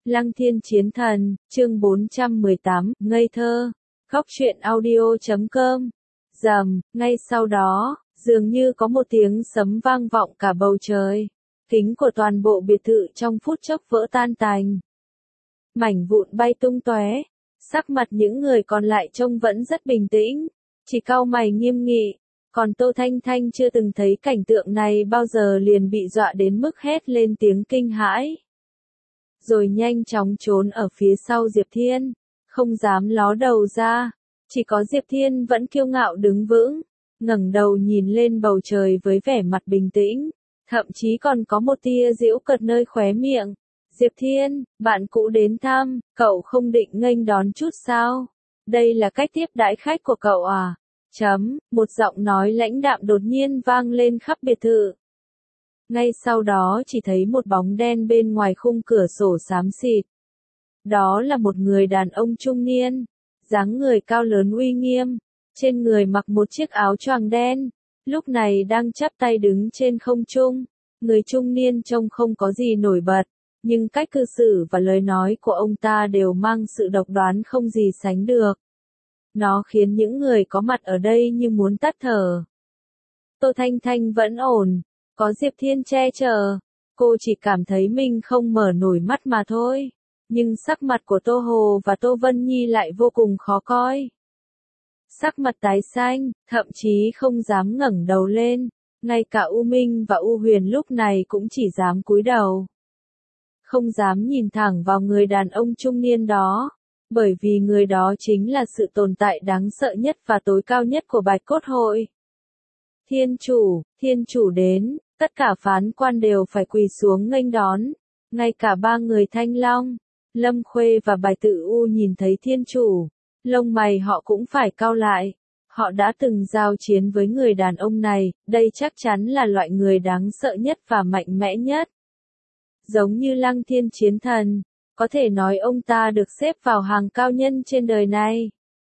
Lăng Thiên Chiến Thần, chương 418, ngây thơ. Góc truyện audio.com. Rầm, ngay sau đó, dường như có một tiếng sấm vang vọng cả bầu trời. Kính của toàn bộ biệt thự trong phút chốc vỡ tan tành. Mảnh vụn bay tung tóe. Sắc mặt những người còn lại trông vẫn rất bình tĩnh, chỉ cau mày nghiêm nghị. Còn Tô Thanh Thanh chưa từng thấy cảnh tượng này bao giờ liền bị dọa đến mức hét lên tiếng kinh hãi. Rồi nhanh chóng trốn ở phía sau Diệp Thiên, không dám ló đầu ra. Chỉ có Diệp Thiên vẫn kiêu ngạo đứng vững, ngẩng đầu nhìn lên bầu trời với vẻ mặt bình tĩnh, thậm chí còn có một tia giễu cợt nơi khóe miệng. Diệp Thiên, bạn cũ đến thăm, cậu không định nghênh đón chút sao? Đây là cách tiếp đãi khách của cậu à? Một giọng nói lãnh đạm đột nhiên vang lên khắp biệt thự. Ngay sau đó chỉ thấy một bóng đen bên ngoài khung cửa sổ xám xịt. Đó là một người đàn ông trung niên, dáng người cao lớn uy nghiêm, trên người mặc một chiếc áo choàng đen, lúc này đang chắp tay đứng trên không trung. Người trung niên trông không có gì nổi bật, nhưng cách cư xử và lời nói của ông ta đều mang sự độc đoán không gì sánh được. Nó khiến những người có mặt ở đây như muốn tắt thở. Tô Thanh Thanh vẫn ổn, có Diệp Thiên che chở, cô chỉ cảm thấy mình không mở nổi mắt mà thôi. Nhưng sắc mặt của Tô Hồ và Tô Vân Nhi lại vô cùng khó coi. Sắc mặt tái xanh, thậm chí không dám ngẩng đầu lên, ngay cả U Minh và U Huyền lúc này cũng chỉ dám cúi đầu. Không dám nhìn thẳng vào người đàn ông trung niên đó, bởi vì người đó chính là sự tồn tại đáng sợ nhất và tối cao nhất của Bạch Cốt Hội. Thiên chủ đến, tất cả phán quan đều phải quỳ xuống nghênh đón, ngay cả ba người Thanh Long, Lâm Khuê và Bạch Tự U nhìn thấy thiên chủ, lông mày họ cũng phải cau lại. Họ đã từng giao chiến với người đàn ông này, đây chắc chắn là loại người đáng sợ nhất và mạnh mẽ nhất. Giống như Lăng Thiên Chiến Thần, có thể nói ông ta được xếp vào hàng cao nhân trên đời này.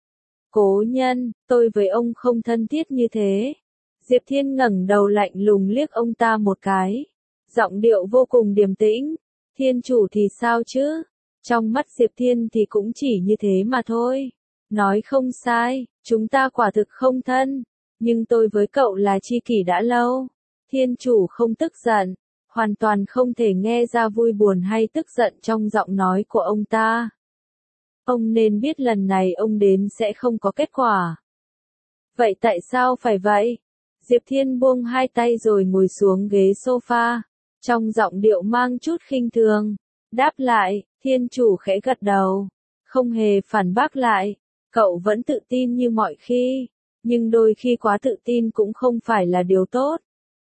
Cố nhân, tôi với ông không thân thiết như thế. Diệp Thiên ngẩng đầu lạnh lùng liếc ông ta một cái. Giọng điệu vô cùng điềm tĩnh. Thiên chủ thì sao chứ? Trong mắt Diệp Thiên thì cũng chỉ như thế mà thôi. Nói không sai, chúng ta quả thực không thân. Nhưng tôi với cậu là tri kỷ đã lâu. Thiên chủ không tức giận. Hoàn toàn không thể nghe ra vui buồn hay tức giận trong giọng nói của ông ta. Ông nên biết lần này ông đến sẽ không có kết quả. Vậy tại sao phải vậy? Diệp Thiên buông hai tay rồi ngồi xuống ghế sofa, trong giọng điệu mang chút khinh thường. Đáp lại, thiên chủ khẽ gật đầu, không hề phản bác lại. Cậu vẫn tự tin như mọi khi, nhưng đôi khi quá tự tin cũng không phải là điều tốt.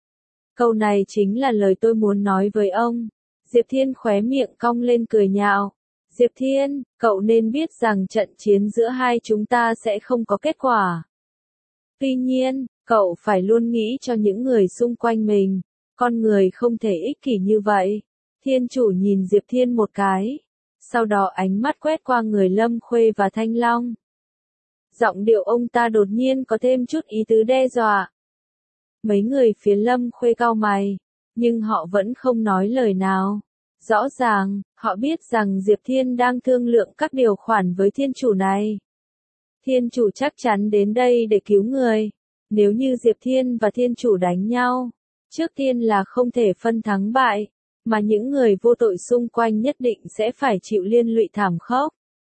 Câu này chính là lời tôi muốn nói với ông. Diệp Thiên khóe miệng cong lên cười nhạo. Diệp Thiên, cậu nên biết rằng trận chiến giữa hai chúng ta sẽ không có kết quả. Tuy nhiên, cậu phải luôn nghĩ cho những người xung quanh mình. Con người không thể ích kỷ như vậy. Thiên chủ nhìn Diệp Thiên một cái. Sau đó ánh mắt quét qua người Lâm Khuê và Thanh Long. Giọng điệu ông ta đột nhiên có thêm chút ý tứ đe dọa. Mấy người phía Lâm Khuê cau mày, nhưng họ vẫn không nói lời nào. Rõ ràng, họ biết rằng Diệp Thiên đang thương lượng các điều khoản với thiên chủ này. Thiên chủ chắc chắn đến đây để cứu người. Nếu như Diệp Thiên và thiên chủ đánh nhau, trước tiên là không thể phân thắng bại, mà những người vô tội xung quanh nhất định sẽ phải chịu liên lụy thảm khốc.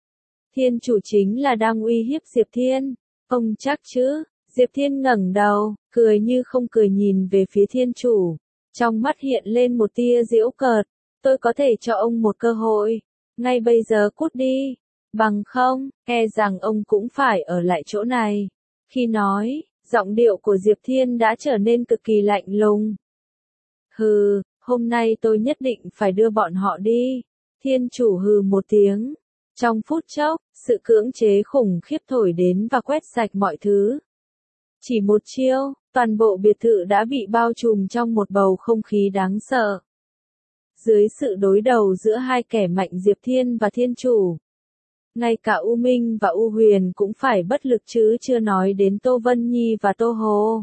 Thiên chủ chính là đang uy hiếp Diệp Thiên. Ông chắc chứ? Diệp Thiên ngẩng đầu, cười như không cười nhìn về phía thiên chủ. Trong mắt hiện lên một tia giễu cợt. Tôi có thể cho ông một cơ hội. Ngay bây giờ cút đi. Bằng không, e rằng ông cũng phải ở lại chỗ này. Khi nói, giọng điệu của Diệp Thiên đã trở nên cực kỳ lạnh lùng. Hừ, hôm nay tôi nhất định phải đưa bọn họ đi. Thiên chủ hừ một tiếng. Trong phút chốc, sự cưỡng chế khủng khiếp thổi đến và quét sạch mọi thứ. Chỉ một chiêu, toàn bộ biệt thự đã bị bao trùm trong một bầu không khí đáng sợ. Dưới sự đối đầu giữa hai kẻ mạnh Diệp Thiên và thiên chủ, ngay cả U Minh và U Huyền cũng phải bất lực chứ chưa nói đến Tô Vân Nhi và Tô Hồ.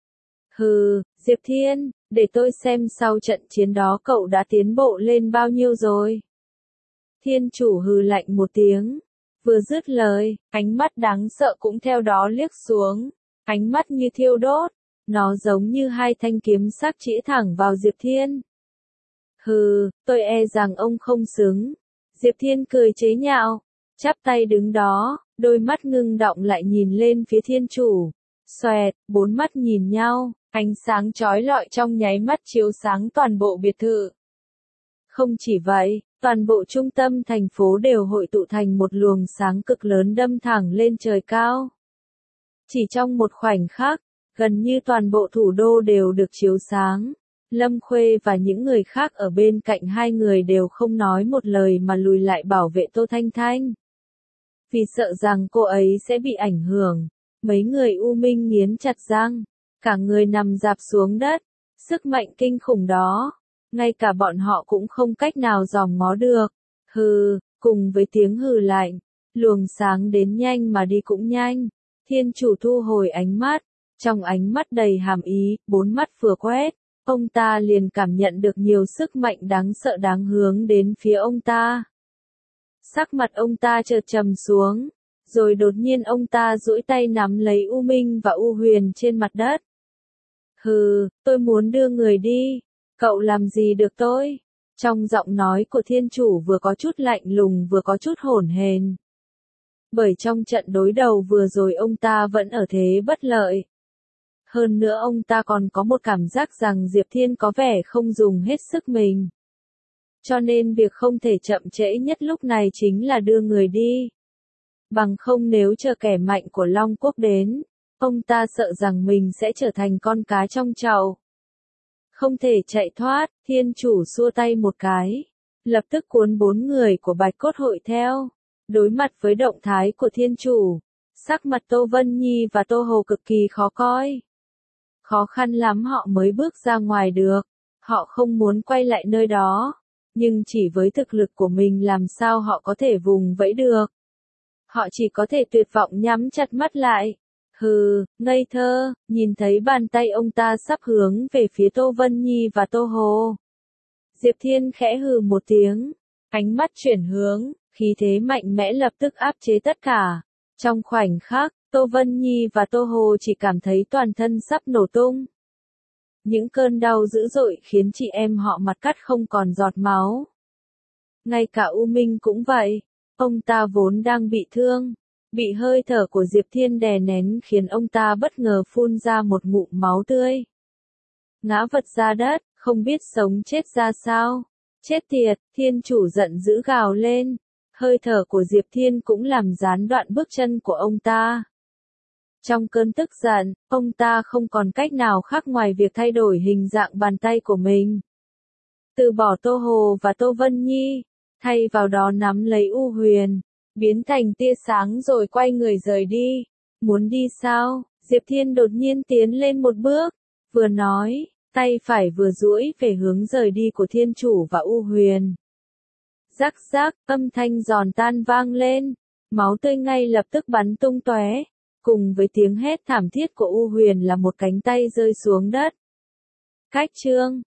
Hừ, Diệp Thiên, để tôi xem sau trận chiến đó cậu đã tiến bộ lên bao nhiêu rồi. Thiên chủ hừ lạnh một tiếng. Vừa dứt lời, ánh mắt đáng sợ cũng theo đó liếc xuống. Ánh mắt như thiêu đốt. Nó giống như hai thanh kiếm sắc chĩa thẳng vào Diệp Thiên. Hừ, tôi e rằng ông không xứng. Diệp Thiên cười chế nhạo. Chắp tay đứng đó, đôi mắt ngưng đọng lại nhìn lên phía thiên chủ. Xoẹt, bốn mắt nhìn nhau, ánh sáng chói lọi trong nháy mắt chiếu sáng toàn bộ biệt thự. Không chỉ vậy, toàn bộ trung tâm thành phố đều hội tụ thành một luồng sáng cực lớn đâm thẳng lên trời cao. Chỉ trong một khoảnh khắc, gần như toàn bộ thủ đô đều được chiếu sáng. Lâm Khuê và những người khác ở bên cạnh hai người đều không nói một lời mà lùi lại bảo vệ Tô Thanh Thanh. Vì sợ rằng cô ấy sẽ bị ảnh hưởng, mấy người U Minh nghiến chặt răng, cả người nằm rạp xuống đất. Sức mạnh kinh khủng đó, ngay cả bọn họ cũng không cách nào dòm ngó được. Hừ, cùng với tiếng hừ lạnh, luồng sáng đến nhanh mà đi cũng nhanh. Thiên chủ thu hồi ánh mắt, trong ánh mắt đầy hàm ý, bốn mắt vừa quét, ông ta liền cảm nhận được nhiều sức mạnh đáng sợ đáng hướng đến phía ông ta. Sắc mặt ông ta chợt trầm xuống, rồi đột nhiên ông ta duỗi tay nắm lấy U Minh và U Huyền trên mặt đất. Hừ, tôi muốn đưa người đi, cậu làm gì được tôi? Trong giọng nói của thiên chủ vừa có chút lạnh lùng vừa có chút hỗn hển. Bởi trong trận đối đầu vừa rồi ông ta vẫn ở thế bất lợi. Hơn nữa ông ta còn có một cảm giác rằng Diệp Thiên có vẻ không dùng hết sức mình. Cho nên việc không thể chậm trễ nhất lúc này chính là đưa người đi. Bằng không nếu chờ kẻ mạnh của Long Quốc đến, ông ta sợ rằng mình sẽ trở thành con cá trong chậu. Không thể chạy thoát, thiên chủ xua tay một cái. Lập tức cuốn bốn người của Bạch Cốt Hội theo. Đối mặt với động thái của thiên chủ, sắc mặt Tô Vân Nhi và Tô Hồ cực kỳ khó coi. Khó khăn lắm họ mới bước ra ngoài được. Họ không muốn quay lại nơi đó. Nhưng chỉ với thực lực của mình làm sao họ có thể vùng vẫy được. Họ chỉ có thể tuyệt vọng nhắm chặt mắt lại. Hừ, ngây thơ, nhìn thấy bàn tay ông ta sắp hướng về phía Tô Vân Nhi và Tô Hồ. Diệp Thiên khẽ hừ một tiếng, ánh mắt chuyển hướng, khí thế mạnh mẽ lập tức áp chế tất cả. Trong khoảnh khắc, Tô Vân Nhi và Tô Hồ chỉ cảm thấy toàn thân sắp nổ tung. Những cơn đau dữ dội khiến chị em họ mặt cắt không còn giọt máu. Ngay cả U Minh cũng vậy, ông ta vốn đang bị thương, bị hơi thở của Diệp Thiên đè nén khiến ông ta bất ngờ phun ra một ngụm máu tươi. Ngã vật ra đất, không biết sống chết ra sao. Chết tiệt, thiên chủ giận dữ gào lên. Hơi thở của Diệp Thiên cũng làm gián đoạn bước chân của ông ta. Trong cơn tức giận, ông ta không còn cách nào khác ngoài việc thay đổi hình dạng bàn tay của mình. Từ bỏ Tô Hồ và Tô Vân Nhi, thay vào đó nắm lấy U Huyền, biến thành tia sáng rồi quay người rời đi. Muốn đi sao? Diệp Thiên đột nhiên tiến lên một bước, vừa nói, tay phải vừa duỗi về hướng rời đi của thiên chủ và U Huyền. Rắc rắc, âm thanh giòn tan vang lên, máu tươi ngay lập tức bắn tung tóe, cùng với tiếng hét thảm thiết của U Huyền là một cánh tay rơi xuống đất. Cách chương